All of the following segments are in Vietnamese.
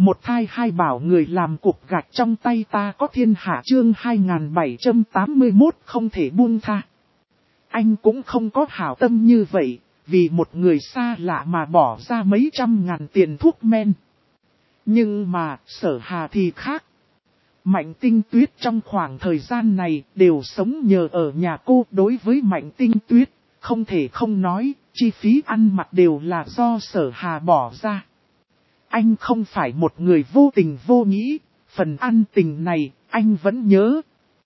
Một thai hai bảo người làm cục gạch trong tay ta có thiên hạ chương 2781 không thể buông tha. Anh cũng không có hảo tâm như vậy, vì một người xa lạ mà bỏ ra mấy trăm ngàn tiền thuốc men. Nhưng mà, Sở Hà thì khác. Mạnh Tinh Tuyết trong khoảng thời gian này đều sống nhờ ở nhà cô. Đối với Mạnh Tinh Tuyết, không thể không nói, chi phí ăn mặc đều là do Sở Hà bỏ ra. Anh không phải một người vô tình vô nghĩ, phần ăn tình này, anh vẫn nhớ.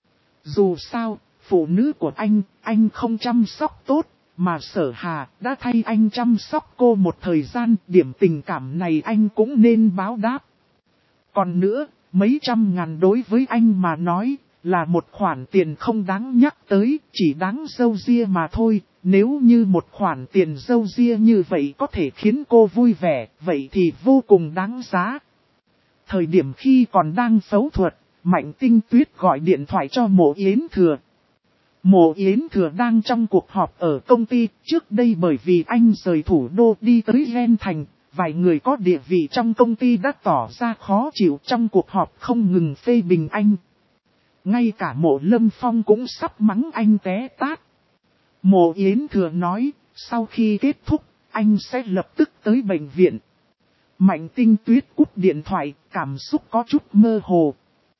Dù sao, phụ nữ của anh không chăm sóc tốt, mà Sở Hà đã thay anh chăm sóc cô một thời gian, điểm tình cảm này anh cũng nên báo đáp. Còn nữa, mấy trăm ngàn đối với anh mà nói, là một khoản tiền không đáng nhắc tới, chỉ đáng râu ria mà thôi. Nếu như một khoản tiền râu ria như vậy có thể khiến cô vui vẻ, vậy thì vô cùng đáng giá. Thời điểm khi còn đang phẫu thuật, Mạnh Tinh Tuyết gọi điện thoại cho Mộ Yến Thừa. Mộ Yến Thừa đang trong cuộc họp ở công ty, trước đây bởi vì anh rời thủ đô đi tới Ren Thành, vài người có địa vị trong công ty đã tỏ ra khó chịu trong cuộc họp không ngừng phê bình anh. Ngay cả Mộ Lâm Phong cũng sắp mắng anh té tát. Mộ Yến Thừa nói, sau khi kết thúc, anh sẽ lập tức tới bệnh viện. Mạnh Tinh Tuyết cúp điện thoại, cảm xúc có chút mơ hồ.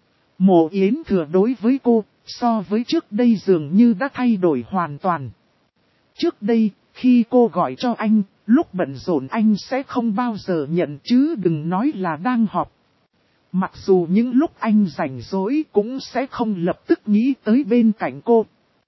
Mộ Yến Thừa đối với cô, so với trước đây dường như đã thay đổi hoàn toàn. Trước đây, khi cô gọi cho anh, lúc bận rộn anh sẽ không bao giờ nhận chứ đừng nói là đang họp. Mặc dù những lúc anh rảnh rỗi cũng sẽ không lập tức nghĩ tới bên cạnh cô.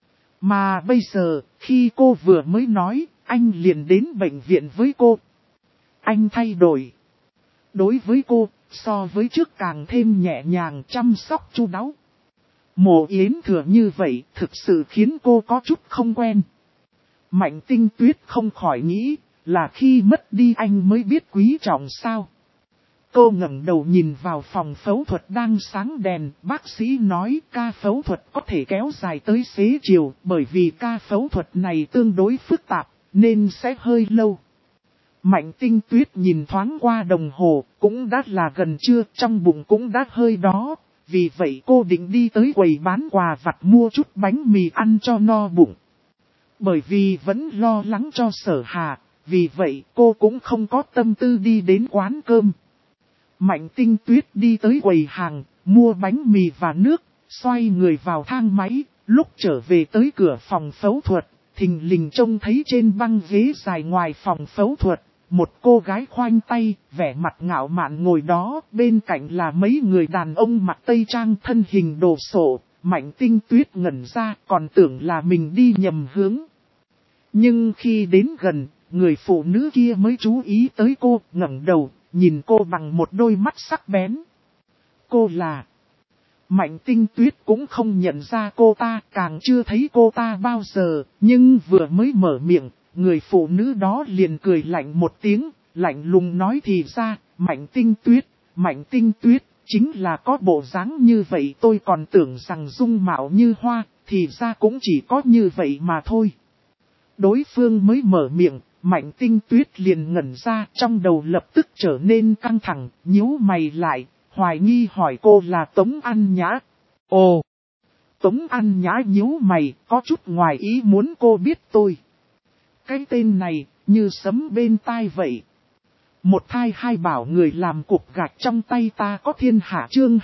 Mà bây giờ, khi cô vừa mới nói, anh liền đến bệnh viện với cô. Anh thay đổi. Đối với cô, so với trước càng thêm nhẹ nhàng chăm sóc chu đáo. Mộ Yến Thừa như vậy thực sự khiến cô có chút không quen. Mạnh Tinh Tuyết không khỏi nghĩ là khi mất đi anh mới biết quý trọng sao. Cô ngẩng đầu nhìn vào phòng phẫu thuật đang sáng đèn, bác sĩ nói ca phẫu thuật có thể kéo dài tới xế chiều bởi vì ca phẫu thuật này tương đối phức tạp nên sẽ hơi lâu. Mạnh Tinh Tuyết nhìn thoáng qua đồng hồ, cũng đã là gần trưa, trong bụng cũng đã hơi đó. Vì vậy cô định đi tới quầy bán quà vặt mua chút bánh mì ăn cho no bụng. Bởi vì vẫn lo lắng cho Sở Hà, vì vậy cô cũng không có tâm tư đi đến quán cơm. Mạnh Tinh Tuyết đi tới quầy hàng, mua bánh mì và nước, xoay người vào thang máy, lúc trở về tới cửa phòng phẫu thuật, thình lình trông thấy trên băng ghế dài ngoài phòng phẫu thuật. Một cô gái khoanh tay, vẻ mặt ngạo mạn ngồi đó, bên cạnh là mấy người đàn ông mặc tây trang thân hình đồ sộ. Mạnh Tinh Tuyết ngẩn ra, còn tưởng là mình đi nhầm hướng. Nhưng khi đến gần, người phụ nữ kia mới chú ý tới cô, ngẩng đầu, nhìn cô bằng một đôi mắt sắc bén. Cô là... Mạnh Tinh Tuyết cũng không nhận ra cô ta, càng chưa thấy cô ta bao giờ, nhưng vừa mới mở miệng. Người phụ nữ đó liền cười lạnh một tiếng, lạnh lùng nói thì ra, Mạnh Tinh Tuyết, chính là có bộ dáng như vậy tôi còn tưởng rằng dung mạo như hoa, thì ra cũng chỉ có như vậy mà thôi. Đối phương mới mở miệng, Mạnh Tinh Tuyết liền ngẩn ra, trong đầu lập tức trở nên căng thẳng, nhíu mày lại, hoài nghi hỏi cô là Tống An Nhã. Ồ! Tống An Nhã nhíu mày, có chút ngoài ý muốn cô biết tôi. Cái tên này, như sấm bên tai vậy. Một thai hai bảo người làm cục gạch trong tay ta có thiên hạ chương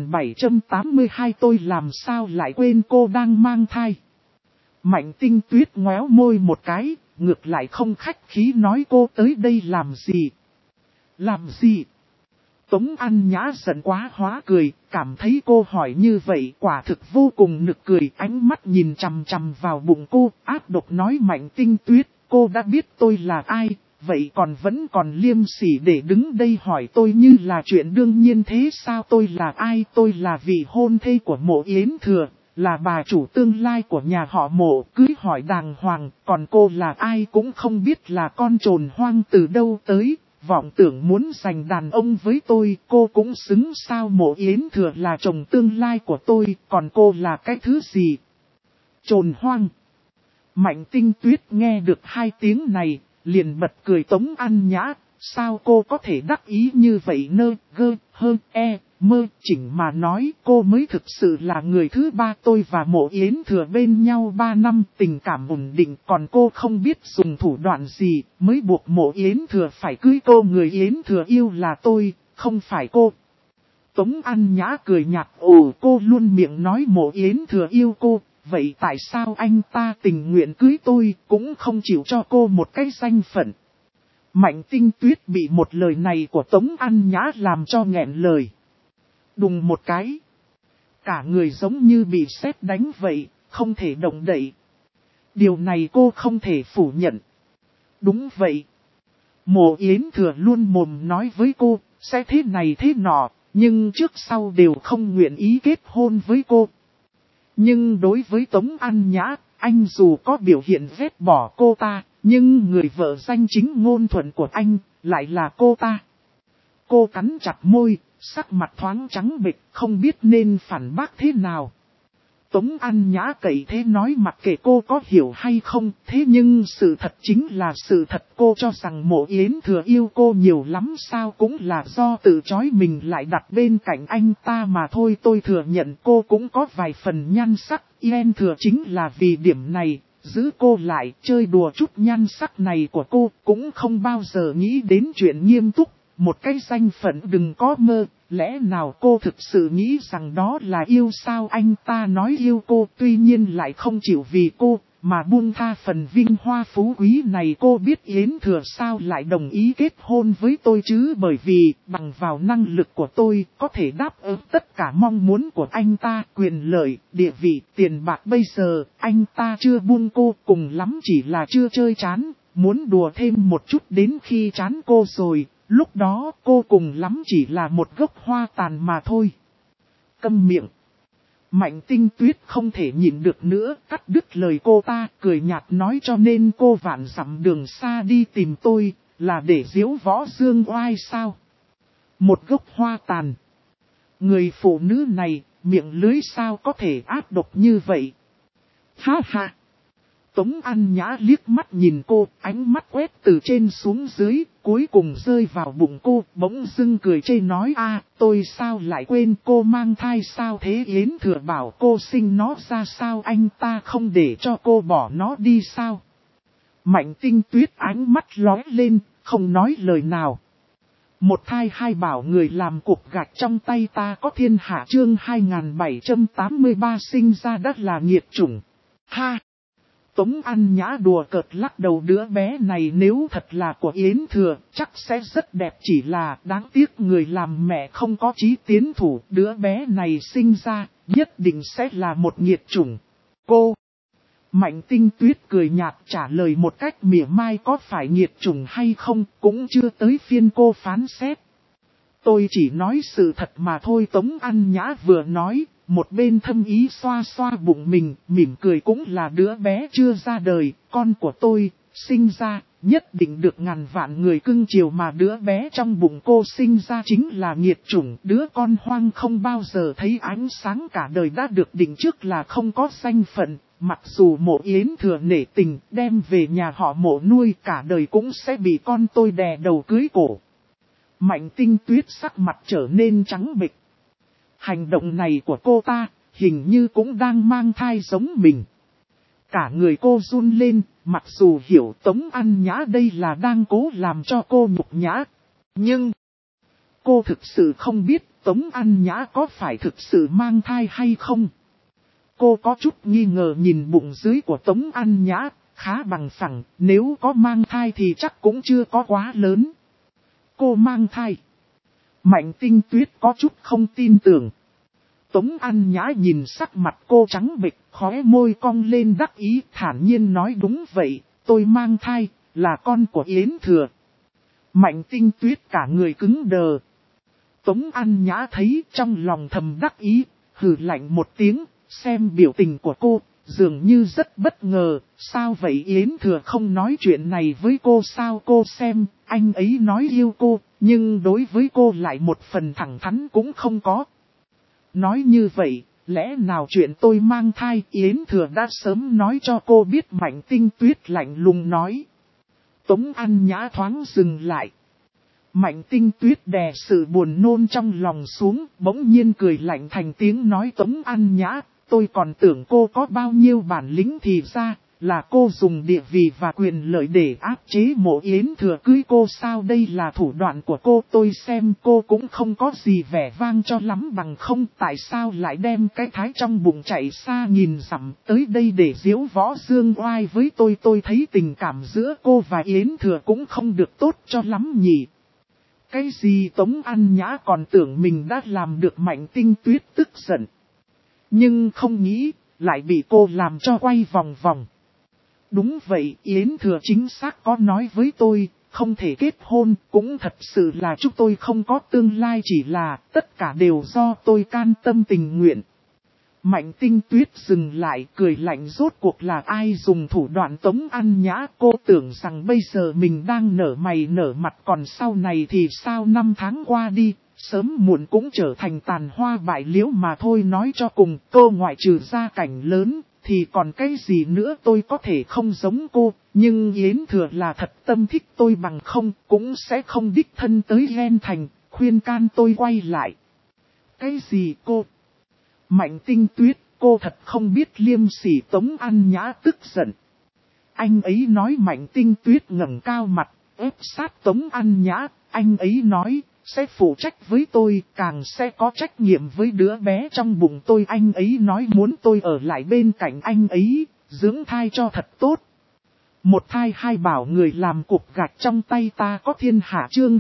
2782 tôi làm sao lại quên cô đang mang thai. Mạnh Tinh Tuyết ngoéo môi một cái, ngược lại không khách khí nói cô tới đây làm gì. Làm gì? Tống An Nhã giận quá hóa cười, cảm thấy cô hỏi như vậy quả thực vô cùng nực cười, ánh mắt nhìn chằm chằm vào bụng cô, ác độc nói Mạnh Tinh Tuyết, cô đã biết tôi là ai, vậy vẫn còn liêm sỉ để đứng đây hỏi tôi như là chuyện đương nhiên thế sao? Tôi là ai? Tôi là vị hôn thê của Mộ Yến Thừa, là bà chủ tương lai của nhà họ Mộ, cưới hỏi đàng hoàng, còn cô là ai cũng không biết, là con trồn hoang từ đâu tới. Vọng tưởng muốn giành đàn ông với tôi, cô cũng xứng sao? Mộ Yến Thừa là chồng tương lai của tôi, còn cô là cái thứ gì? Trồn hoang. Mạnh Tinh Tuyết nghe được hai tiếng này, liền bật cười. Tống An Nhã, sao cô có thể đắc ý như vậy chỉnh mà nói cô mới thực sự là người thứ ba. Tôi và Mộ Yến Thừa bên nhau 3 năm tình cảm ổn định, còn cô không biết dùng thủ đoạn gì mới buộc Mộ Yến Thừa phải cưới cô. Người Yến Thừa yêu là tôi, không phải cô. Tống An Nhã cười nhạt, cô luôn miệng nói Mộ Yến Thừa yêu cô, vậy tại sao anh ta tình nguyện cưới tôi cũng không chịu cho cô một cái danh phận? Mạnh Tinh Tuyết bị một lời này của Tống An Nhã làm cho nghẹn lời. Đùng một cái, cả người giống như bị sét đánh vậy, không thể động đậy. Điều này cô không thể phủ nhận. Đúng vậy. Mộ Yến Thừa luôn mồm nói với cô, sẽ thế này thế nọ, nhưng trước sau đều không nguyện ý kết hôn với cô. Nhưng đối với Tống An Nhã, anh dù có biểu hiện ghét bỏ cô ta, nhưng người vợ danh chính ngôn thuận của anh, lại là cô ta. Cô cắn chặt môi, sắc mặt thoáng trắng bệch, không biết nên phản bác thế nào. Tống An Nhã cậy thế nói mặc kệ cô có hiểu hay không, thế nhưng sự thật chính là sự thật. Cô cho rằng Mộ Yến Thừa yêu cô nhiều lắm sao, cũng là do tự chói mình lại đặt bên cạnh anh ta mà thôi. Tôi thừa nhận cô cũng có vài phần nhan sắc, Yến Thừa chính là vì điểm này, giữ cô lại, chơi đùa chút nhan sắc này của cô, cũng không bao giờ nghĩ đến chuyện nghiêm túc. Một cái danh phận đừng có mơ, lẽ nào cô thực sự nghĩ rằng đó là yêu sao? Anh ta nói yêu cô, tuy nhiên lại không chịu vì cô, mà buông tha phần vinh hoa phú quý này. Cô biết Yến Thừa sao lại đồng ý kết hôn với tôi chứ? Bởi vì, bằng vào năng lực của tôi, có thể đáp ứng tất cả mong muốn của anh ta, quyền lợi, địa vị, tiền bạc. Bây giờ, anh ta chưa buông cô, cùng lắm chỉ là chưa chơi chán, muốn đùa thêm một chút đến khi chán cô rồi. Lúc đó cô cùng lắm chỉ là một gốc hoa tàn mà thôi. Câm miệng. Mạnh Tinh Tuyết không thể nhịn được nữa, cắt đứt lời cô ta, cười nhạt nói cho nên cô vạn dặm đường xa đi tìm tôi, là để diễu võ dương oai sao? Một gốc hoa tàn. Người phụ nữ này, miệng lưới sao có thể ác độc như vậy? Ha ha! Tống An Nhã liếc mắt nhìn cô, ánh mắt quét từ trên xuống dưới, cuối cùng rơi vào bụng cô, bỗng dưng cười chê nói tôi sao lại quên cô mang thai sao thế? Yến Thừa bảo cô sinh nó ra sao, anh ta không để cho cô bỏ nó đi sao? Mạnh Tinh Tuyết ánh mắt lóe lên, không nói lời nào. Một thai hai bảo người làm cục gạch trong tay ta có thiên hạ. Chương 2783 sinh ra đất là nghiệt chủng. Ha! Tống An Nhã đùa cợt lắc đầu, đứa bé này nếu thật là của Yến Thừa, chắc sẽ rất đẹp, chỉ là đáng tiếc người làm mẹ không có chí tiến thủ. Đứa bé này sinh ra, nhất định sẽ là một nghiệt chủng. Cô! Mạnh Tinh Tuyết cười nhạt trả lời một cách mỉa mai, có phải nghiệt chủng hay không, cũng chưa tới phiên cô phán xét. Tôi chỉ nói sự thật mà thôi. Tống An Nhã vừa nói, một bên thâm ý xoa xoa bụng mình, mỉm cười, cũng là đứa bé chưa ra đời, con của tôi, sinh ra, nhất định được ngàn vạn người cưng chiều, mà đứa bé trong bụng cô sinh ra chính là nghiệt chủng, đứa con hoang không bao giờ thấy ánh sáng cả đời đã được định trước là không có danh phận, mặc dù Mộ Yến Thừa nể tình đem về nhà họ Mộ nuôi, cả đời cũng sẽ bị con tôi đè đầu cưới cổ. Mạnh Tinh Tuyết sắc mặt trở nên trắng bệch. Hành động này của cô ta, hình như cũng đang mang thai giống mình. Cả người cô run lên, mặc dù hiểu Tống An Nhã đây là đang cố làm cho cô nhục nhã. Nhưng, cô thực sự không biết Tống An Nhã có phải thực sự mang thai hay không. Cô có chút nghi ngờ nhìn bụng dưới của Tống An Nhã, khá bằng phẳng, nếu có mang thai thì chắc cũng chưa có quá lớn. Cô mang thai. Mạnh Tinh Tuyết có chút không tin tưởng. Tống An Nhã nhìn sắc mặt cô trắng bệch, khóe môi cong lên đắc ý, thản nhiên nói đúng vậy, tôi mang thai, là con của Yến Thừa. Mạnh Tinh Tuyết cả người cứng đờ. Tống An Nhã thấy trong lòng thầm đắc ý, hừ lạnh một tiếng, xem biểu tình của cô, dường như rất bất ngờ, sao vậy Yến Thừa không nói chuyện này với cô sao? Cô xem, anh ấy nói yêu cô, nhưng đối với cô lại một phần thẳng thắn cũng không có. Nói như vậy, lẽ nào chuyện tôi mang thai Yến Thừa đã sớm nói cho cô biết? Mạnh Tinh Tuyết lạnh lùng nói. Tống An Nhã thoáng dừng lại. Mạnh Tinh Tuyết đè sự buồn nôn trong lòng xuống, bỗng nhiên cười lạnh thành tiếng nói Tống An Nhã, tôi còn tưởng cô có bao nhiêu bản lĩnh thì ra, là cô dùng địa vị và quyền lợi để áp chế Mộ Yến Thừa cưới cô sao, đây là thủ đoạn của cô, tôi xem cô cũng không có gì vẻ vang cho lắm bằng không, tại sao lại đem cái thái trong bụng chạy xa nghìn dặm tới đây để diễu võ dương oai với tôi thấy tình cảm giữa cô và Yến Thừa cũng không được tốt cho lắm nhỉ. Cái gì Tống An Nhã còn tưởng mình đã làm được. Mạnh Tinh Tuyết tức giận. Nhưng không nghĩ, lại bị cô làm cho quay vòng vòng. Đúng vậy, Yến Thừa chính xác có nói với tôi, không thể kết hôn, cũng thật sự là chúng tôi không có tương lai, chỉ là tất cả đều do tôi can tâm tình nguyện. Mạnh Tinh Tuyết dừng lại, cười lạnh, rốt cuộc là ai dùng thủ đoạn Tống An Nhã, cô tưởng rằng bây giờ mình đang nở mày nở mặt, còn sau này thì sao, 5 tháng qua đi, sớm muộn cũng trở thành tàn hoa bại liễu mà thôi. Nói cho cùng, cô ngoại trừ gia cảnh lớn, thì còn cái gì nữa, tôi có thể không giống cô, nhưng Yến Thừa là thật tâm thích tôi, bằng không, cũng sẽ không đích thân tới Len Thành, khuyên can tôi quay lại. Cái gì cô? Mạnh Tinh Tuyết, cô thật không biết liêm sỉ. Tống An Nhã tức giận. Anh ấy nói. Mạnh Tinh Tuyết ngẩng cao mặt, ép sát Tống An Nhã, anh ấy nói, sẽ phụ trách với tôi, càng sẽ có trách nhiệm với đứa bé trong bụng tôi. Anh ấy nói muốn tôi ở lại bên cạnh anh ấy, dưỡng thai cho thật tốt. Một thai hai bảo, người làm cục gạch trong tay ta có thiên hạ. Chương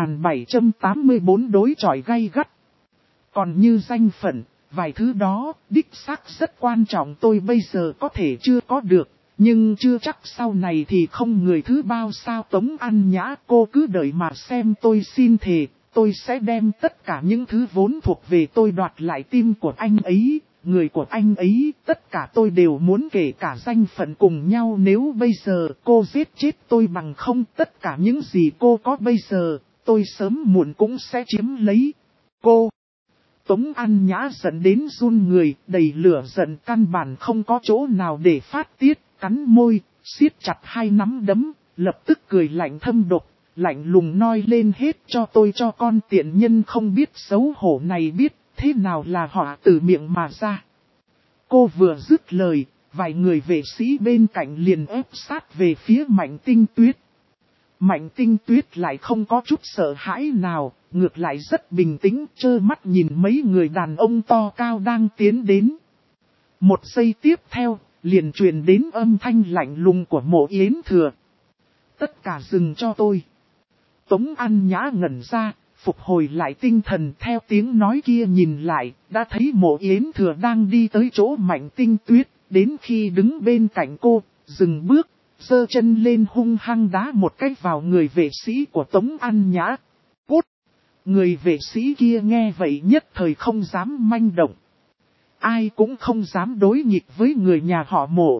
2784 đối chọi gay gắt. Còn như danh phận, vài thứ đó, đích xác rất quan trọng, tôi bây giờ có thể chưa có được, nhưng chưa chắc sau này thì không người thứ bao sao. Tống An Nhã, cô cứ đợi mà xem, tôi xin thề, tôi sẽ đem tất cả những thứ vốn thuộc về tôi, đoạt lại tim của anh ấy, người của anh ấy, tất cả tôi đều muốn, kể cả danh phận cùng nhau. Nếu bây giờ cô giết chết tôi, bằng không, tất cả những gì cô có bây giờ, tôi sớm muộn cũng sẽ chiếm lấy cô. Tống An Nhã giận đến run người, đầy lửa giận, căn bản không có chỗ nào để phát tiết, cắn môi, siết chặt hai nắm đấm, lập tức cười lạnh thâm độc, lạnh lùng nói lên, hết cho tôi, cho con tiện nhân không biết xấu hổ này biết thế nào là họa từ miệng mà ra. Cô vừa dứt lời, vài người vệ sĩ bên cạnh liền ép sát về phía Mạnh Tinh Tuyết. Mạnh Tinh Tuyết lại không có chút sợ hãi nào, ngược lại rất bình tĩnh, trơ mắt nhìn mấy người đàn ông to cao đang tiến đến. Một giây tiếp theo, liền truyền đến âm thanh lạnh lùng của Mộ Yến Thừa. Tất cả dừng cho tôi. Tống An Nhã ngẩn ra, phục hồi lại tinh thần, theo tiếng nói kia nhìn lại, đã thấy Mộ Yến Thừa đang đi tới chỗ Mạnh Tinh Tuyết, đến khi đứng bên cạnh cô, dừng bước, giơ chân lên hung hăng đá một cái vào người vệ sĩ của Tống An Nhã. Cút! Người vệ sĩ kia nghe vậy nhất thời không dám manh động. Ai cũng không dám đối nghịch với người nhà họ Mộ.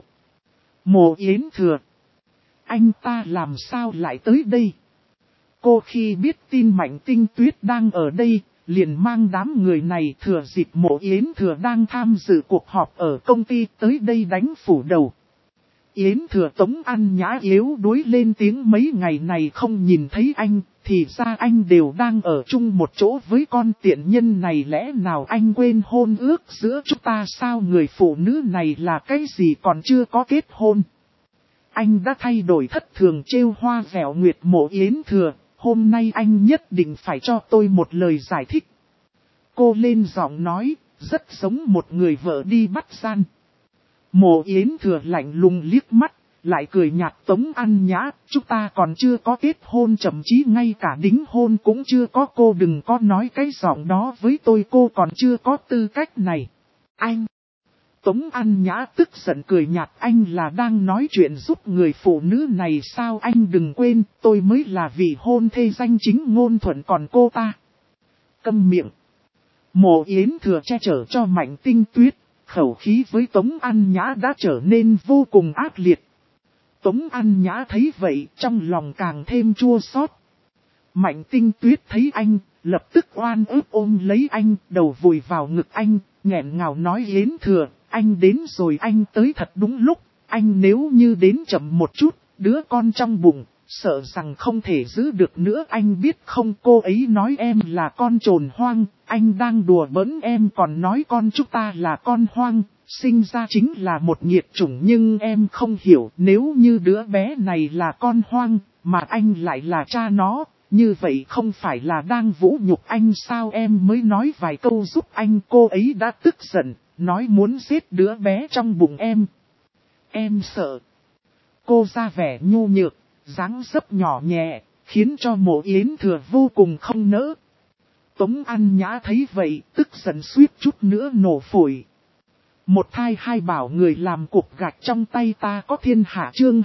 Mộ Yến Thừa. Anh ta làm sao lại tới đây? Cô khi biết tin Mạnh Tinh Tuyết đang ở đây, liền mang đám người này thừa dịp Mộ Yến Thừa đang tham dự cuộc họp ở công ty tới đây đánh phủ đầu. Yến Thừa. Tống An Nhã yếu đuối lên tiếng, mấy ngày này không nhìn thấy anh, thì ra anh đều đang ở chung một chỗ với con tiện nhân này, lẽ nào anh quên hôn ước giữa chúng ta sao? Người phụ nữ này là cái gì còn chưa có kết hôn? Anh đã thay đổi thất thường, trêu hoa vẻo nguyệt. Mộ Yến Thừa, hôm nay anh nhất định phải cho tôi một lời giải thích. Cô lên giọng nói, rất giống một người vợ đi bắt gian. Mộ Yến Thừa lạnh lùng liếc mắt, lại cười nhạt. Tống An Nhã, chúng ta còn chưa có kết hôn, thậm chí ngay cả đính hôn cũng chưa có, cô đừng có nói cái giọng đó với tôi, cô còn chưa có tư cách này. Anh! Tống An Nhã tức giận cười nhạt, anh là đang nói chuyện giúp người phụ nữ này sao? Anh đừng quên, tôi mới là vị hôn thê danh chính ngôn thuận, còn cô ta. Câm miệng! Mộ Yến Thừa che chở cho Mạnh Tinh Tuyết, khẩu khí với Tống An Nhã đã trở nên vô cùng ác liệt. Tống An Nhã thấy vậy, trong lòng càng thêm chua xót. Mạnh Tinh Tuyết thấy anh, lập tức oan ức ôm lấy anh, đầu vùi vào ngực anh, nghẹn ngào nói, Yến Thừa, anh đến rồi, anh tới thật đúng lúc, anh nếu như đến chậm một chút, đứa con trong bụng, sợ rằng không thể giữ được nữa. Anh biết không, cô ấy nói em là con trồn hoang, anh đang đùa bỡn em còn nói con chúng ta là con hoang, sinh ra chính là một nghiệt chủng. Nhưng em không hiểu, nếu như đứa bé này là con hoang, mà anh lại là cha nó, như vậy không phải là đang vũ nhục anh sao? Em mới nói vài câu giúp anh, cô ấy đã tức giận, nói muốn giết đứa bé trong bụng em. Em sợ. Cô ra vẻ nhu nhược, dáng dấp nhỏ nhẹ, khiến cho Mộ Yến Thừa vô cùng không nỡ. Tống An Nhã thấy vậy, tức giận suýt chút nữa nổ phổi. Một thai hai bảo người làm cục gạch trong tay ta có thiên hạ chương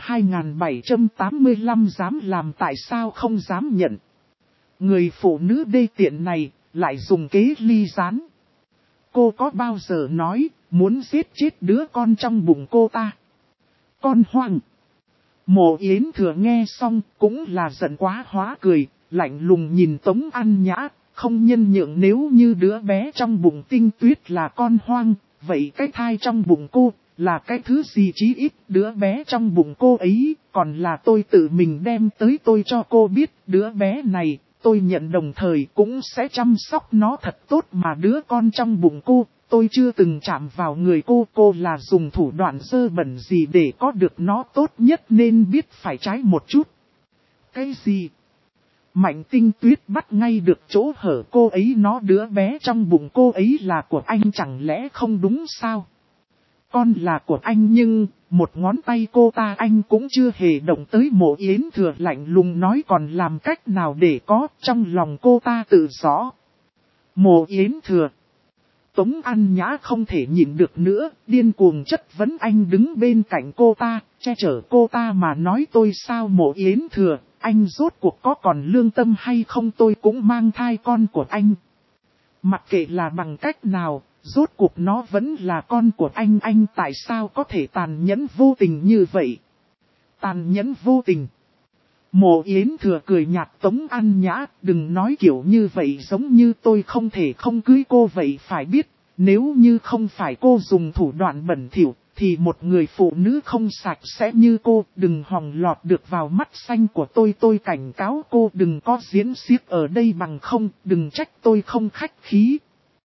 2785 dám làm tại sao không dám nhận. Người phụ nữ đê tiện này, lại dùng kế ly gián. Cô có bao giờ nói, muốn giết chết đứa con trong bụng cô ta? Con hoang. Mộ Yến Thừa nghe xong, cũng là giận quá hóa cười, lạnh lùng nhìn Tống An Nhã, không nhân nhượng. Nếu như đứa bé trong bụng Tinh Tuyết là con hoang, vậy cái thai trong bụng cô, là cái thứ gì? Chí ít đứa bé trong bụng cô ấy, còn là tôi tự mình đem tới. Tôi cho cô biết, đứa bé này, tôi nhận đồng thời cũng sẽ chăm sóc nó thật tốt. Mà đứa con trong bụng cô, tôi chưa từng chạm vào người cô là dùng thủ đoạn dơ bẩn gì để có được nó? Tốt nhất nên biết phải trái một chút. Cái gì? Mạnh Tinh Tuyết bắt ngay được chỗ hở cô ấy, nó đứa bé trong bụng cô ấy là của anh, chẳng lẽ không đúng sao? Con là của anh nhưng, một ngón tay cô ta anh cũng chưa hề động tới. Mộ Yến Thừa lạnh lùng nói, còn làm cách nào để có, trong lòng cô ta tự rõ. Mộ Yến Thừa. Tống An Nhã không thể nhịn được nữa, điên cuồng chất vấn. Anh đứng bên cạnh cô ta, che chở cô ta mà nói tôi sao? Mộ Yến Thừa, anh rốt cuộc có còn lương tâm hay không? Tôi cũng mang thai con của anh. Mặc kệ là bằng cách nào, rốt cuộc nó vẫn là con của anh tại sao có thể tàn nhẫn vô tình như vậy? Tàn nhẫn vô tình. Mộ Yến Thừa cười nhạt. Tống An Nhã, đừng nói kiểu như vậy, giống như tôi không thể không cưới cô vậy. Phải biết, nếu như không phải cô dùng thủ đoạn bẩn thỉu, thì một người phụ nữ không sạch sẽ như cô đừng hòng lọt được vào mắt xanh của tôi. Tôi cảnh cáo cô đừng có diễn xiếc ở đây, bằng không đừng trách tôi không khách khí.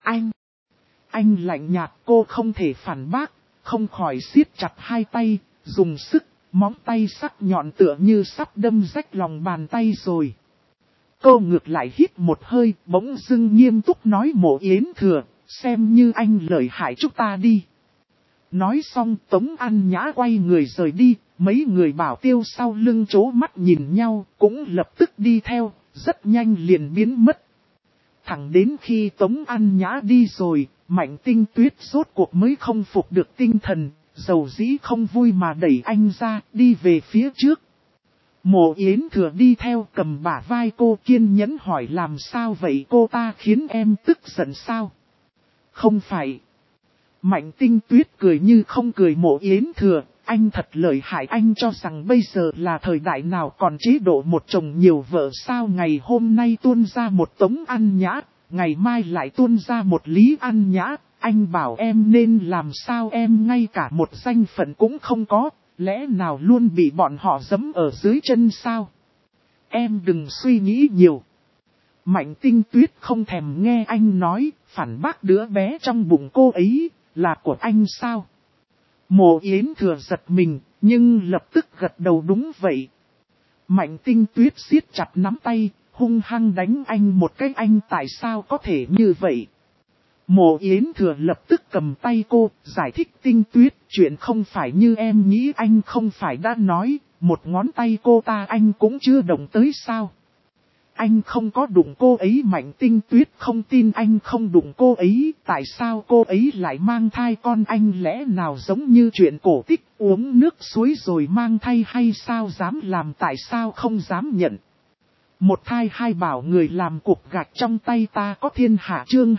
Anh lạnh nhạt. Cô không thể phản bác, không khỏi siết chặt hai tay, dùng sức. Móng tay sắc nhọn tựa như sắp đâm rách lòng bàn tay rồi. Cô ngược lại hít một hơi, bỗng dưng nghiêm túc nói, Mộ Yến Thừa, xem như anh lợi hại chúng ta đi. Nói xong Tống An Nhã quay người rời đi, mấy người bảo tiêu sau lưng chố mắt nhìn nhau, cũng lập tức đi theo, rất nhanh liền biến mất. Thẳng đến khi Tống An Nhã đi rồi, Mạnh Tinh Tuyết rốt cuộc mới không phục được tinh thần. Dầu dĩ không vui mà đẩy anh ra, đi về phía trước. Mộ Yến Thừa đi theo, cầm bả vai cô, kiên nhẫn hỏi, làm sao vậy? Cô ta khiến em tức giận sao? Không phải. Mạnh Tinh Tuyết cười như không cười. Mộ Yến Thừa, anh thật lợi hại. Anh cho rằng bây giờ là thời đại nào còn chế độ một chồng nhiều vợ sao? Ngày hôm nay tuôn ra một Tống An Nhã, ngày mai lại tuôn ra một Lý An Nhã. Anh bảo em nên làm sao? Em ngay cả một danh phận cũng không có, lẽ nào luôn bị bọn họ giẫm ở dưới chân sao? Em đừng suy nghĩ nhiều. Mạnh Tinh Tuyết không thèm nghe anh nói, phản bác, đứa bé trong bụng cô ấy là của anh sao? Mộ Yến Thừa giật mình, nhưng lập tức gật đầu đúng vậy. Mạnh Tinh Tuyết siết chặt nắm tay, hung hăng đánh anh một cái. Anh tại sao có thể như vậy? Mộ Yến Thừa lập tức cầm tay cô, giải thích, Tinh Tuyết, chuyện không phải như em nghĩ. Anh không phải đã nói, một ngón tay cô ta anh cũng chưa động tới sao? Anh không có đụng cô ấy. Mạnh Tinh Tuyết không tin anh không đụng cô ấy, tại sao cô ấy lại mang thai con anh? Lẽ nào giống như chuyện cổ tích uống nước suối rồi mang thai hay sao? Dám làm tại sao không dám nhận? Một thai hai bảo người làm cục gạch trong tay ta có thiên hạ chương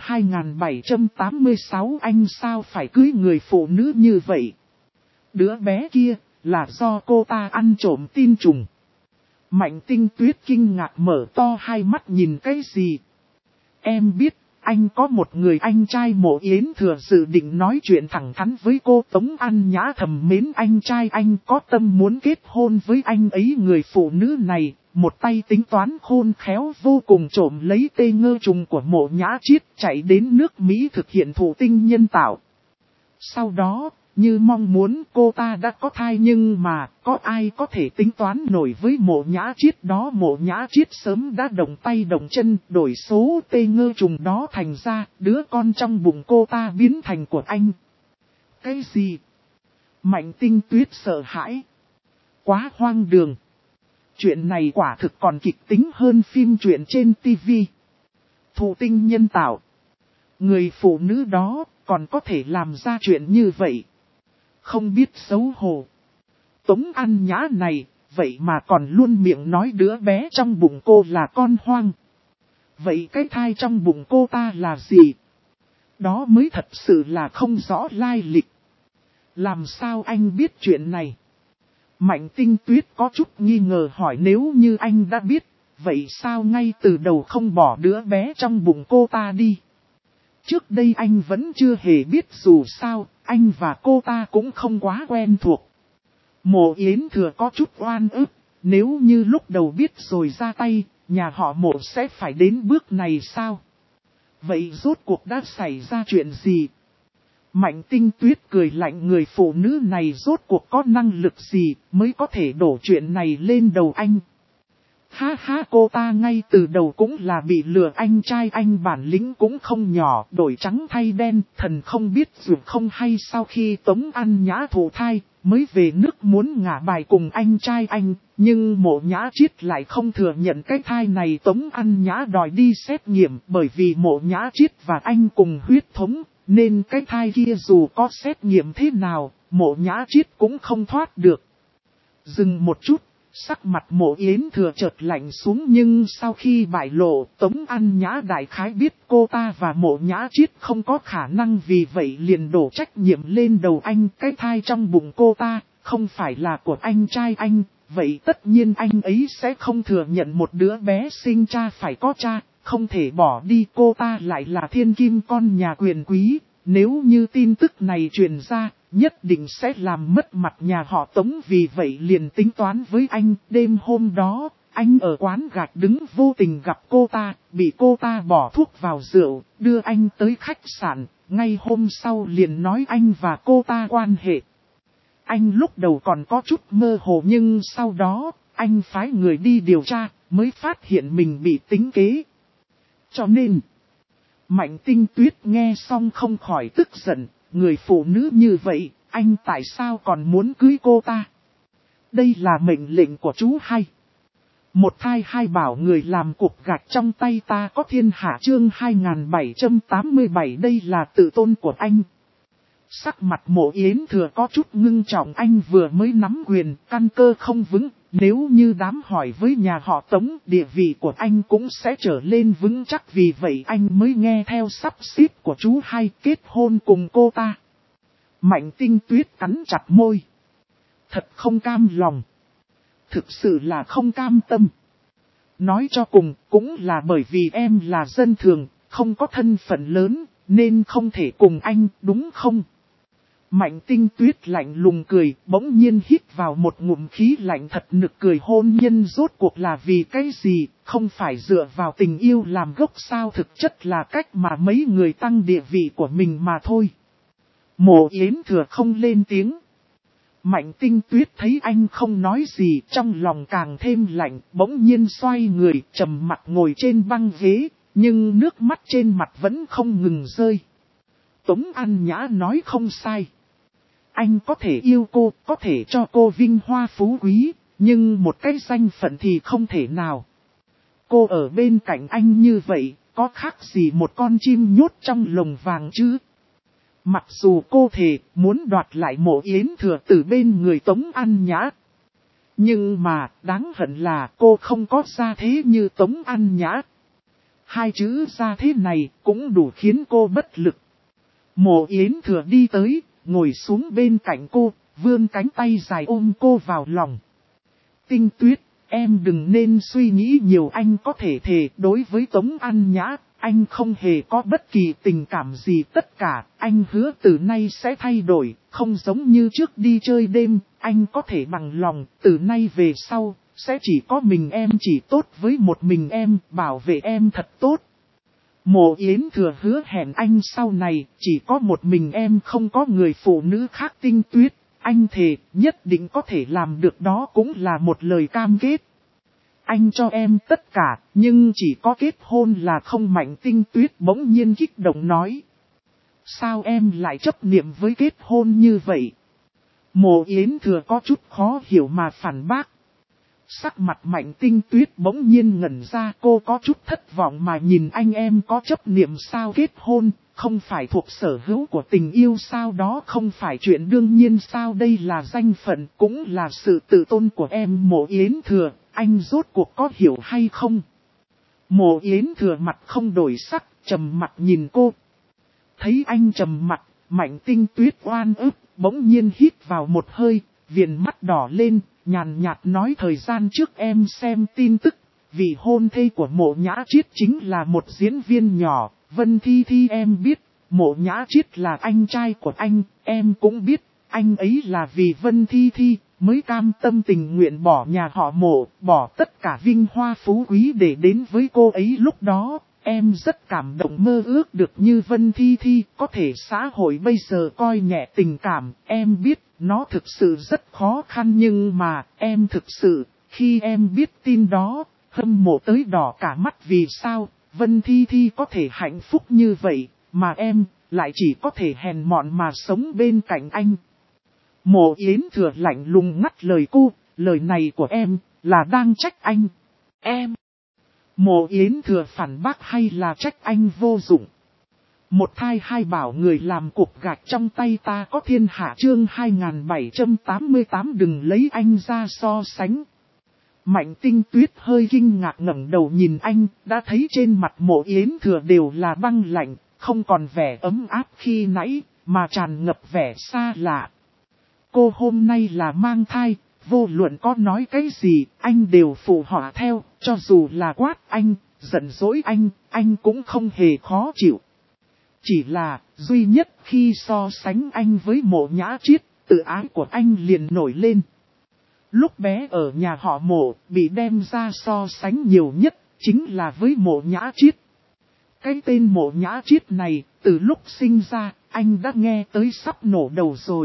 2786 anh sao phải cưới người phụ nữ như vậy? Đứa bé kia là do cô ta ăn trộm tin trùng. Mạnh Tinh Tuyết kinh ngạc mở to hai mắt nhìn cái gì? Em biết, anh có một người anh trai. Mộ Yến Thừa dự định nói chuyện thẳng thắn với cô. Tống An Nhã thầm mến anh trai anh, có tâm muốn kết hôn với anh ấy. Người phụ nữ này, một tay tính toán khôn khéo vô cùng, trộm lấy tê ngơ trùng của Mộ Nhã Chiết, chạy đến nước Mỹ thực hiện thụ tinh nhân tạo. Sau đó, như mong muốn, cô ta đã có thai, nhưng mà có ai có thể tính toán nổi với Mộ Nhã Chiết đó. Mộ Nhã Chiết sớm đã động tay động chân, đổi số tê ngơ trùng đó thành ra đứa con trong bụng cô ta biến thành của anh. Cái gì? Mạnh Tinh Tuyết sợ hãi. Quá hoang đường. Chuyện này quả thực còn kịch tính hơn phim truyện trên TV. Thụ tinh nhân tạo. Người phụ nữ đó còn có thể làm ra chuyện như vậy. Không biết xấu hổ. Tống An Nhã này, vậy mà còn luôn miệng nói đứa bé trong bụng cô là con hoang. Vậy cái thai trong bụng cô ta là gì? Đó mới thật sự là không rõ lai lịch. Làm sao anh biết chuyện này? Mạnh Tinh Tuyết có chút nghi ngờ hỏi, nếu như anh đã biết, vậy sao ngay từ đầu không bỏ đứa bé trong bụng cô ta đi? Trước đây anh vẫn chưa hề biết, dù sao, anh và cô ta cũng không quá quen thuộc. Mộ Yến Thừa có chút oan ức, nếu như lúc đầu biết rồi ra tay, nhà họ Mộ sẽ phải đến bước này sao? Vậy rốt cuộc đã xảy ra chuyện gì? Mạnh Tinh Tuyết cười lạnh, người phụ nữ này rốt cuộc có năng lực gì mới có thể đổ chuyện này lên đầu anh? Ha ha, cô ta ngay từ đầu cũng là bị lừa, anh trai anh bản lĩnh cũng không nhỏ, đổi trắng thay đen, thần không biết dù không hay. Sau khi Tống An Nhã thụ thai, mới về nước muốn ngả bài cùng anh trai anh, nhưng Mộ Nhã Chiết lại không thừa nhận cái thai này. Tống An Nhã đòi đi xét nghiệm, bởi vì Mộ Nhã Chiết và anh cùng huyết thống, nên cái thai kia dù có xét nghiệm thế nào, Mộ Nhã Chiết cũng không thoát được. Dừng một chút. Sắc mặt Mộ Yến Thừa chợt lạnh xuống, nhưng sau khi bại lộ, Tống An Nhã đại khái biết cô ta và Mộ Nhã Chiết không có khả năng, vì vậy liền đổ trách nhiệm lên đầu anh. Cái thai trong bụng cô ta không phải là của anh trai anh, vậy tất nhiên anh ấy sẽ không thừa nhận một đứa bé sinh cha phải có cha, không thể bỏ đi. Cô ta lại là thiên kim con nhà quyền quý, nếu như tin tức này truyền ra, nhất định sẽ làm mất mặt nhà họ Tống, vì vậy liền tính toán với anh. Đêm hôm đó, anh ở quán gạch đứng vô tình gặp cô ta, bị cô ta bỏ thuốc vào rượu, đưa anh tới khách sạn, ngay hôm sau liền nói anh và cô ta quan hệ. Anh lúc đầu còn có chút mơ hồ, nhưng sau đó, anh phái người đi điều tra, mới phát hiện mình bị tính kế. Cho nên, Mạnh Tinh Tuyết nghe xong không khỏi tức giận, người phụ nữ như vậy, anh tại sao còn muốn cưới cô ta? Đây là mệnh lệnh của chú hay? Một thai hai bảo, người làm cục gạch trong tay ta có thiên hạ. Chương 2787, đây là tự tôn của anh. Sắc mặt Mộ Yến Thừa có chút ngưng trọng, anh vừa mới nắm quyền, căn cơ không vững. Nếu như đám hỏi với nhà họ Tống, địa vị của anh cũng sẽ trở lên vững chắc, vì vậy anh mới nghe theo sắp xếp của chú hai, kết hôn cùng cô ta. Mạnh Tinh Tuyết cắn chặt môi. Thật không cam lòng. Thực sự là không cam tâm. Nói cho cùng, cũng là bởi vì em là dân thường, không có thân phận lớn, nên không thể cùng anh, đúng không? Mạnh Tinh Tuyết lạnh lùng cười, bỗng nhiên hít vào một ngụm khí lạnh, thật nực cười. Hôn nhân rốt cuộc là vì cái gì, không phải dựa vào tình yêu làm gốc sao? Thực chất là cách mà mấy người tăng địa vị của mình mà thôi. Mộ Yến Thừa không lên tiếng. Mạnh Tinh Tuyết thấy anh không nói gì, trong lòng càng thêm lạnh, bỗng nhiên xoay người, trầm mặt ngồi trên băng ghế, nhưng nước mắt trên mặt vẫn không ngừng rơi. Tống An Nhã nói không sai. Anh có thể yêu cô, có thể cho cô vinh hoa phú quý, nhưng một cái danh phận thì không thể nào. Cô ở bên cạnh anh như vậy, có khác gì một con chim nhốt trong lồng vàng chứ? Mặc dù cô thề muốn đoạt lại Mộ Yến Thừa từ bên người Tống An Nhã, nhưng mà đáng hận là cô không có gia thế như Tống An Nhã. Hai chữ gia thế này cũng đủ khiến cô bất lực. Mộ Yến Thừa đi tới, ngồi xuống bên cạnh cô, vươn cánh tay dài ôm cô vào lòng. Tinh Tuyết, em đừng nên suy nghĩ nhiều, anh có thể thề đối với Tống An Nhã, Anh không hề có bất kỳ tình cảm gì tất cả, anh hứa từ nay sẽ thay đổi, không giống như trước đi chơi đêm, anh có thể bằng lòng, từ nay về sau, sẽ chỉ có mình em chỉ tốt với một mình em, bảo vệ em thật tốt. Mộ Yến Thừa hứa hẹn anh sau này, chỉ có một mình em không có người phụ nữ khác. Tinh Tuyết, anh thề, nhất định có thể làm được, đó cũng là một lời cam kết. Anh cho em tất cả, nhưng chỉ có kết hôn là không. Mạnh Tinh Tuyết bỗng nhiên kích động nói. Sao em lại chấp niệm với kết hôn như vậy? Mộ Yến Thừa có chút khó hiểu mà phản bác. Sắc mặt Mạnh Tinh Tuyết bỗng nhiên ngẩn ra, cô có chút thất vọng mà nhìn anh. Em có chấp niệm sao? Kết hôn, không phải thuộc sở hữu của tình yêu sao? Đó không phải chuyện đương nhiên sao? Đây là danh phận, cũng là sự tự tôn của em. Mộ Yến Thừa, anh rốt cuộc có hiểu hay không? Mộ Yến Thừa mặt không đổi sắc, trầm mặt nhìn cô. Thấy anh trầm mặt, Mạnh Tinh Tuyết oan ức, bỗng nhiên hít vào một hơi, viền mắt đỏ lên, nhàn nhạt nói. Thời gian trước em xem tin tức, vị hôn thê của Mộ Nhã Triết chính là một diễn viên nhỏ, Vân Thi Thi. Em biết, Mộ Nhã Triết là anh trai của anh, em cũng biết, anh ấy là vì Vân Thi Thi mới cam tâm tình nguyện bỏ nhà họ Mộ, bỏ tất cả vinh hoa phú quý để đến với cô ấy. Lúc đó, em rất cảm động, mơ ước được như Vân Thi Thi. Có thể xã hội bây giờ coi nhẹ tình cảm, em biết, nó thực sự rất khó khăn, nhưng mà, em thực sự, khi em biết tin đó, hâm mộ tới đỏ cả mắt. Vì sao, Vân Thi Thi có thể hạnh phúc như vậy, mà em, lại chỉ có thể hèn mọn mà sống bên cạnh anh. Mộ Yến Thừa lạnh lùng ngắt lời cô, lời này của em, là đang trách anh. Em. Mộ Yến Thừa phản bác hay là trách anh vô dụng. Một thai hai bảo người làm cục gạch trong tay ta có thiên hạ. Chương 2788. Đừng lấy anh ra so sánh. Mạnh Tinh Tuyết hơi kinh ngạc ngẩng đầu nhìn anh, đã thấy trên mặt Mộ Yến Thừa đều là băng lạnh, không còn vẻ ấm áp khi nãy, mà tràn ngập vẻ xa lạ. Cô hôm nay là mang thai, vô luận có nói cái gì, anh đều phụ họa theo, cho dù là quát anh, giận dỗi anh cũng không hề khó chịu. Chỉ là, duy nhất khi so sánh anh với Mộ Nhã Triết, tự ái của anh liền nổi lên. Lúc bé ở nhà họ Mộ, bị đem ra so sánh nhiều nhất, chính là với Mộ Nhã Triết. Cái tên Mộ Nhã Triết này, từ lúc sinh ra, anh đã nghe tới sắp nổ đầu rồi.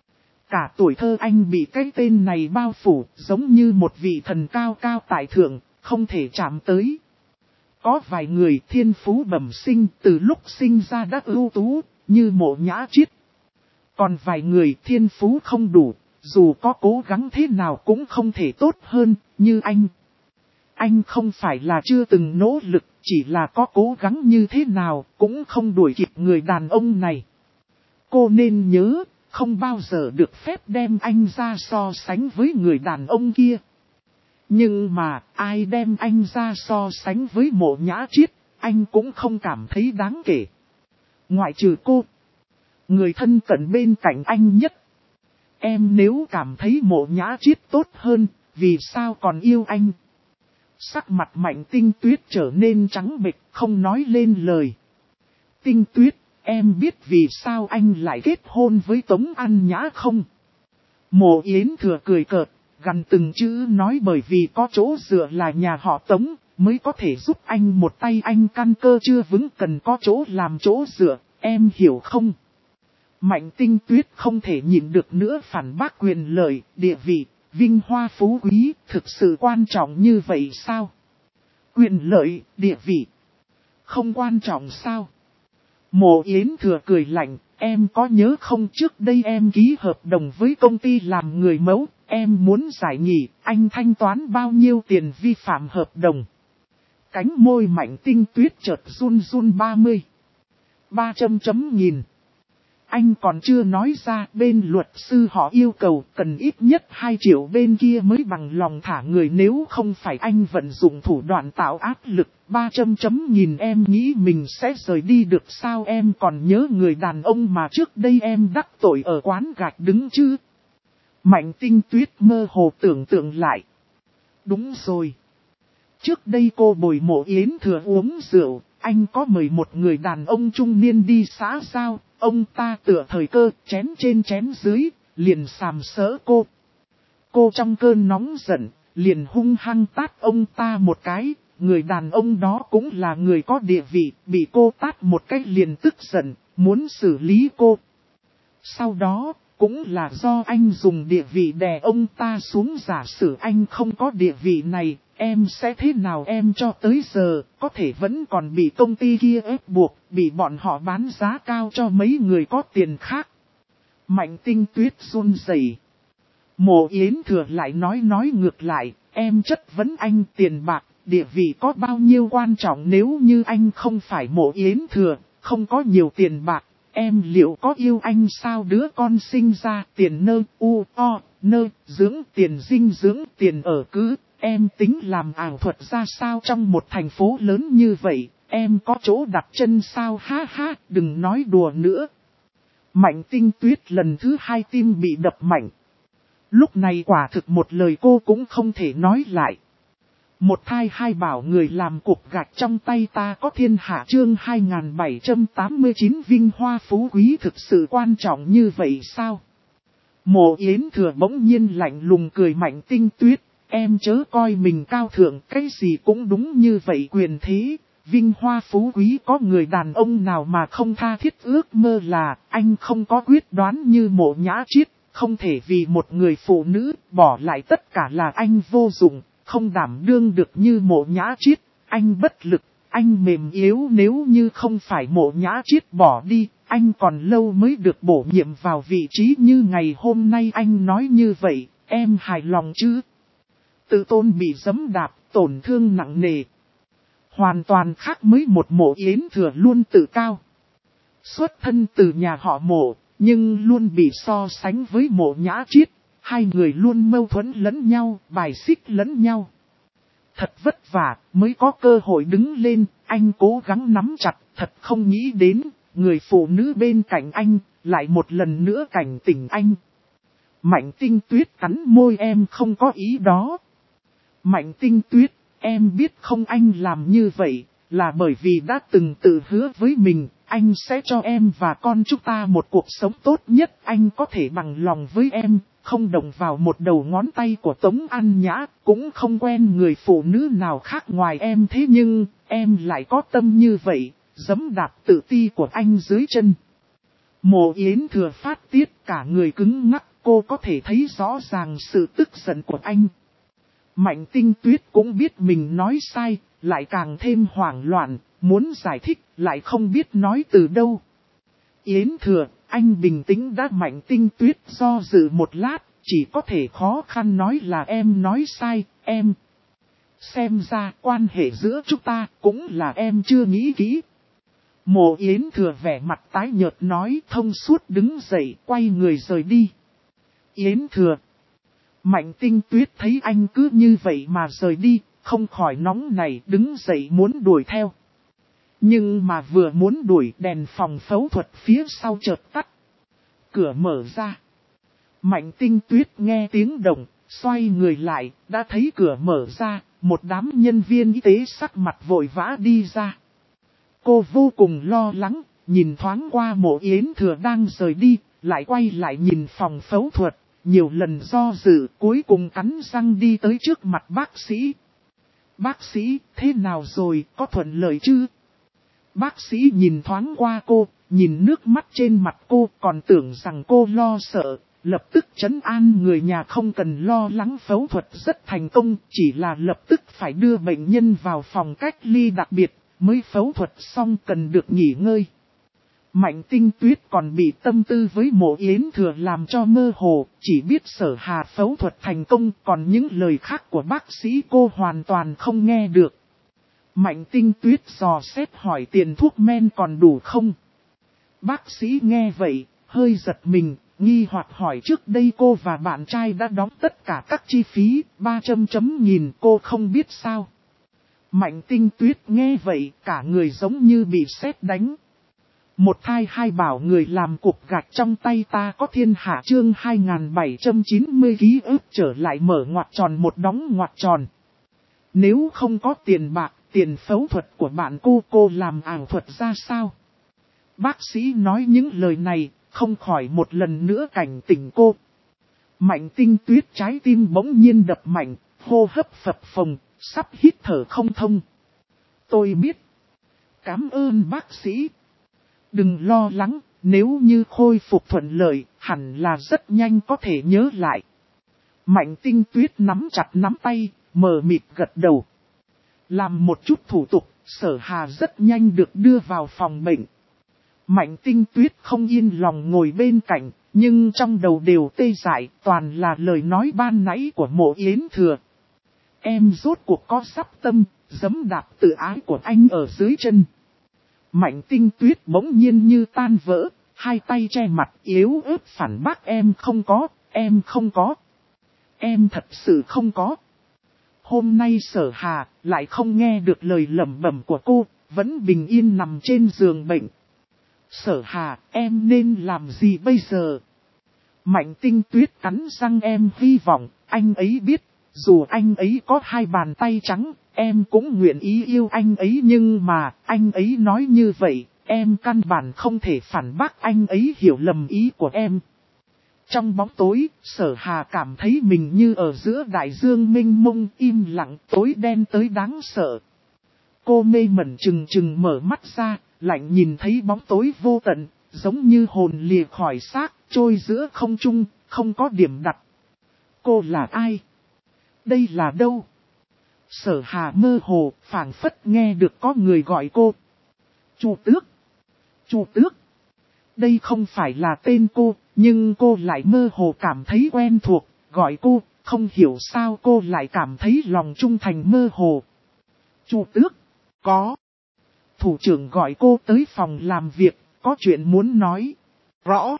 Cả tuổi thơ anh bị cái tên này bao phủ, giống như một vị thần cao cao tại thượng, không thể chạm tới. Có vài người thiên phú bẩm sinh từ lúc sinh ra đã ưu tú, như Mộ Nhã Triết. Còn vài người thiên phú không đủ, dù có cố gắng thế nào cũng không thể tốt hơn, như anh. Anh không phải là chưa từng nỗ lực, chỉ là có cố gắng như thế nào cũng không đuổi kịp người đàn ông này. Cô nên nhớ, không bao giờ được phép đem anh ra so sánh với người đàn ông kia. Nhưng mà, ai đem anh ra so sánh với Mộ Nhã Triết, anh cũng không cảm thấy đáng kể. Ngoại trừ cô, người thân cận bên cạnh anh nhất. Em nếu cảm thấy Mộ Nhã Triết tốt hơn, vì sao còn yêu anh? Sắc mặt Mạnh Tinh Tuyết trở nên trắng bệch, không nói lên lời. Tinh Tuyết, em biết vì sao anh lại kết hôn với Tống An Nhã không? Mộ Yến Thừa cười cợt, gằn từng chữ nói. Bởi vì có chỗ dựa là nhà họ Tống, mới có thể giúp anh một tay. Anh căn cơ chưa vững, cần có chỗ làm chỗ dựa, em hiểu không? Mạnh Tinh Tuyết không thể nhịn được nữa phản bác. Quyền lợi, địa vị, vinh hoa phú quý, thực sự quan trọng như vậy sao? Quyền lợi, địa vị, không quan trọng sao? Mộ Yến Thừa cười lạnh, em có nhớ không, trước đây em ký hợp đồng với công ty làm người mẫu, em muốn giải nghỉ, anh thanh toán bao nhiêu tiền vi phạm hợp đồng? Cánh môi Mạnh Tinh Tuyết chợt run run 30. 3 nghìn. Anh còn chưa nói ra, bên luật sư họ yêu cầu cần ít nhất 2 triệu bên kia mới bằng lòng thả người, nếu không phải anh vận dụng thủ đoạn tạo áp lực. 3 nghìn. Em nghĩ mình sẽ rời đi được sao? Em còn nhớ người đàn ông mà trước đây em đắc tội ở quán gạch đứng chứ? Mạnh Tinh Tuyết mơ hồ tưởng tượng lại. Đúng rồi. Trước đây cô bồi Mộ Yến Thừa uống rượu, anh có mời một người đàn ông trung niên đi xã giao, ông ta tựa thời cơ, chén trên chén dưới, liền sàm sỡ cô. Cô trong cơn nóng giận, liền hung hăng tát ông ta một cái, người đàn ông đó cũng là người có địa vị, bị cô tát một cái liền tức giận, muốn xử lý cô. Sau đó, cũng là do anh dùng địa vị đè ông ta xuống, giả sử anh không có địa vị này, em sẽ thế nào, em cho tới giờ, có thể vẫn còn bị công ty kia ép buộc, bị bọn họ bán giá cao cho mấy người có tiền khác. Mạnh Tinh Tuyết run rẩy. Mộ Yến Thừa lại nói ngược lại, em chất vấn anh tiền bạc, địa vị có bao nhiêu quan trọng, nếu như anh không phải Mộ Yến Thừa, không có nhiều tiền bạc, em liệu có yêu anh sao, đứa con sinh ra tiền nơ, dưỡng tiền dinh dưỡng tiền ở cứ, em tính làm ảo thuật ra sao trong một thành phố lớn như vậy, em có chỗ đặt chân sao, ha ha, đừng nói đùa nữa. Mạnh Tinh Tuyết lần thứ 2 tim bị đập mạnh. Lúc này quả thực một lời cô cũng không thể nói lại. Một thai hai bảo người làm cục gạch trong tay ta có thiên hạ, chương 2789 vinh hoa phú quý thực sự quan trọng như vậy sao? Mộ Yến Thừa bỗng nhiên lạnh lùng cười. Mạnh Tinh Tuyết, em chớ coi mình cao thượng, cái gì cũng đúng như vậy, quyền thế, vinh hoa phú quý, có người đàn ông nào mà không tha thiết ước mơ, là anh không có quyết đoán như Mộ Nhã Chiết, không thể vì một người phụ nữ bỏ lại tất cả, là anh vô dụng, không đảm đương được như Mộ Nhã Chiết, anh bất lực, anh mềm yếu, nếu như không phải Mộ Nhã Chiết bỏ đi, anh còn lâu mới được bổ nhiệm vào vị trí như ngày hôm nay. Anh nói như vậy, em hài lòng chứ? Tự tôn bị giẫm đạp, tổn thương nặng nề. Hoàn toàn khác với một Mộ Yến Thừa luôn tự cao. Xuất thân từ nhà họ Mộ, nhưng luôn bị so sánh với Mộ Nhã Chiết. Hai người luôn mâu thuẫn lẫn nhau, bài xích lẫn nhau. Thật vất vả mới có cơ hội đứng lên, anh cố gắng nắm chặt, thật không nghĩ đến, người phụ nữ bên cạnh anh, lại một lần nữa cảnh tỉnh anh. Mạnh Tinh Tuyết cắn môi, em không có ý đó. Mạnh Tinh Tuyết, em biết không, anh làm như vậy, là bởi vì đã từng tự hứa với mình, anh sẽ cho em và con chúng ta một cuộc sống tốt nhất. Anh có thể bằng lòng với em, không động vào một đầu ngón tay của Tống An Nhã, cũng không quen người phụ nữ nào khác ngoài em, thế nhưng, em lại có tâm như vậy, giẫm đạp tự ti của anh dưới chân. Mộ Yến Thừa phát tiết, cả người cứng ngắc, cô có thể thấy rõ ràng sự tức giận của anh. Mạnh Tinh Tuyết cũng biết mình nói sai, lại càng thêm hoảng loạn, muốn giải thích, lại không biết nói từ đâu. Yến Thừa, anh bình tĩnh đã. Mạnh Tinh Tuyết do dự một lát, chỉ có thể khó khăn nói là em nói sai, em. Xem ra quan hệ giữa chúng ta cũng là em chưa nghĩ kỹ. Mộ Yến Thừa vẻ mặt tái nhợt nói, thông suốt đứng dậy, quay người rời đi. Yến Thừa. Mạnh Tinh Tuyết thấy anh cứ như vậy mà rời đi, không khỏi nóng này, đứng dậy muốn đuổi theo. Nhưng mà vừa muốn đuổi, đèn phòng phẫu thuật phía sau chợt tắt. Cửa mở ra. Mạnh Tinh Tuyết nghe tiếng động, xoay người lại, đã thấy cửa mở ra, một đám nhân viên y tế sắc mặt vội vã đi ra. Cô vô cùng lo lắng, nhìn thoáng qua Mộ Yến Thừa đang rời đi, lại quay lại nhìn phòng phẫu thuật, nhiều lần do dự, cuối cùng cắn răng đi tới trước mặt bác sĩ. Bác sĩ, thế nào rồi, có thuận lợi chứ? Bác sĩ nhìn thoáng qua cô, nhìn nước mắt trên mặt cô, còn tưởng rằng cô lo sợ, lập tức trấn an người nhà không cần lo lắng, phẫu thuật rất thành công, chỉ là lập tức phải đưa bệnh nhân vào phòng cách ly đặc biệt, mới phẫu thuật xong cần được nghỉ ngơi. Mạnh Tinh Tuyết còn bị tâm tư với Mộ Yến Thừa làm cho mơ hồ, chỉ biết Sở Hà phẫu thuật thành công, còn những lời khác của bác sĩ cô hoàn toàn không nghe được. Mạnh Tinh Tuyết dò xét hỏi tiền thuốc men còn đủ không? Bác sĩ nghe vậy, hơi giật mình, nghi hoặc hỏi trước đây cô và bạn trai đã đóng tất cả các chi phí, 3 nhìn cô không biết sao. Mạnh Tinh Tuyết nghe vậy, cả người giống như bị sét đánh. Một thai hai bảo người làm cục gạch trong tay ta có thiên hạ, chương 2790 ký ức trở lại mở ngoặc tròn một đóng ngoặc tròn. Nếu không có tiền bạc, Tiền phẫu thuật của bạn cô làm ảo thuật ra sao? Bác sĩ nói những lời này, không khỏi một lần nữa cảnh tỉnh cô. Mạnh Tinh Tuyết trái tim bỗng nhiên đập mạnh, hô hấp phập phồng, sắp hít thở không thông. Tôi biết. Cảm ơn bác sĩ. Đừng lo lắng, nếu như khôi phục thuận lợi, hẳn là rất nhanh có thể nhớ lại. Mạnh Tinh Tuyết nắm chặt nắm tay, mờ mịt gật đầu. Làm một chút thủ tục, Sở Hà rất nhanh được đưa vào phòng bệnh. Mạnh Tinh Tuyết không yên lòng ngồi bên cạnh, nhưng trong đầu đều tê dại, toàn là lời nói ban nãy của Mộ Yến Thừa. Em rốt cuộc có sắp tâm, giẫm đạp tự ái của anh ở dưới chân. Mạnh Tinh Tuyết bỗng nhiên như tan vỡ, hai tay che mặt yếu ớt phản bác em không có, em không có. Em thật sự không có. Hôm nay Sở Hà lại không nghe được lời lẩm bẩm của cô, vẫn bình yên nằm trên giường bệnh. Sở Hà, em nên làm gì bây giờ? Mạnh Tinh Tuyết cắn răng em hy vọng, anh ấy biết, dù anh ấy có hai bàn tay trắng, em cũng nguyện ý yêu anh ấy nhưng mà, anh ấy nói như vậy, em căn bản không thể phản bác anh ấy hiểu lầm ý của em. Trong bóng tối, Sở Hà cảm thấy mình như ở giữa đại dương mênh mông im lặng tối đen tới đáng sợ. Cô mê mẩn chừng mở mắt ra, lạnh nhìn thấy bóng tối vô tận, giống như hồn lìa khỏi xác, trôi giữa không trung, không có điểm đặt. Cô là ai? Đây là đâu? Sở Hà mơ hồ, phảng phất nghe được có người gọi cô. Chu Tước! Chu Tước! Đây không phải là tên cô, nhưng cô lại mơ hồ cảm thấy quen thuộc, gọi cô, không hiểu sao cô lại cảm thấy lòng trung thành mơ hồ. Chu Tước! Có! Thủ trưởng gọi cô tới phòng làm việc, có chuyện muốn nói. Rõ!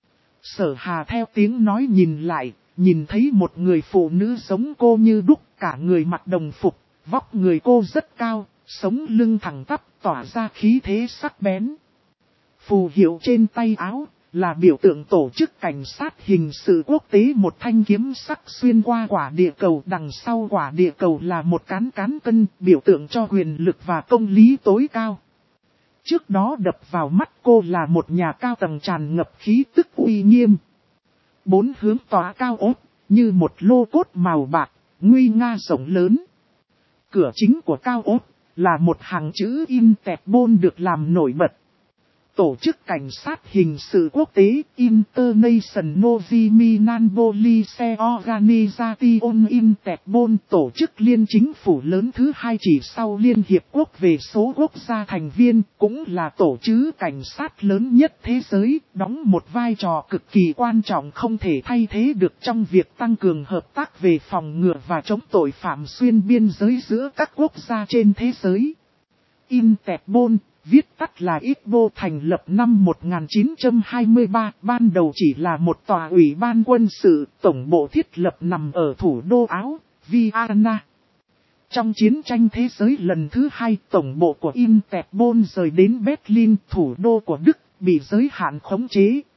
Sở Hà theo tiếng nói nhìn lại, nhìn thấy một người phụ nữ giống cô như đúc, cả người mặc đồng phục, vóc người cô rất cao, sống lưng thẳng tắp, tỏa ra khí thế sắc bén. Phù hiệu trên tay áo là biểu tượng tổ chức cảnh sát hình sự quốc tế, một thanh kiếm sắc xuyên qua quả địa cầu, đằng sau quả địa cầu là một cán cân, biểu tượng cho quyền lực và công lý tối cao. Trước đó đập vào mắt cô là một nhà cao tầng tràn ngập khí tức uy nghiêm. Bốn hướng tỏa cao ốt, như một lô cốt màu bạc, nguy nga rộng lớn. Cửa chính của cao ốt là một hàng chữ Interpol được làm nổi bật. Tổ chức cảnh sát hình sự quốc tế International Criminal Police Organization Interpol, tổ chức liên chính phủ lớn thứ hai chỉ sau Liên Hiệp Quốc về số quốc gia thành viên, cũng là tổ chức cảnh sát lớn nhất thế giới, đóng một vai trò cực kỳ quan trọng không thể thay thế được trong việc tăng cường hợp tác về phòng ngừa và chống tội phạm xuyên biên giới giữa các quốc gia trên thế giới. Interpol, viết tắt là ISPO, thành lập năm 1923, ban đầu chỉ là một tòa ủy ban quân sự, tổng bộ thiết lập nằm ở thủ đô Áo, Vienna. Trong chiến tranh thế giới lần thứ hai, tổng bộ của Interpol rời đến Berlin, thủ đô của Đức, bị giới hạn khống chế.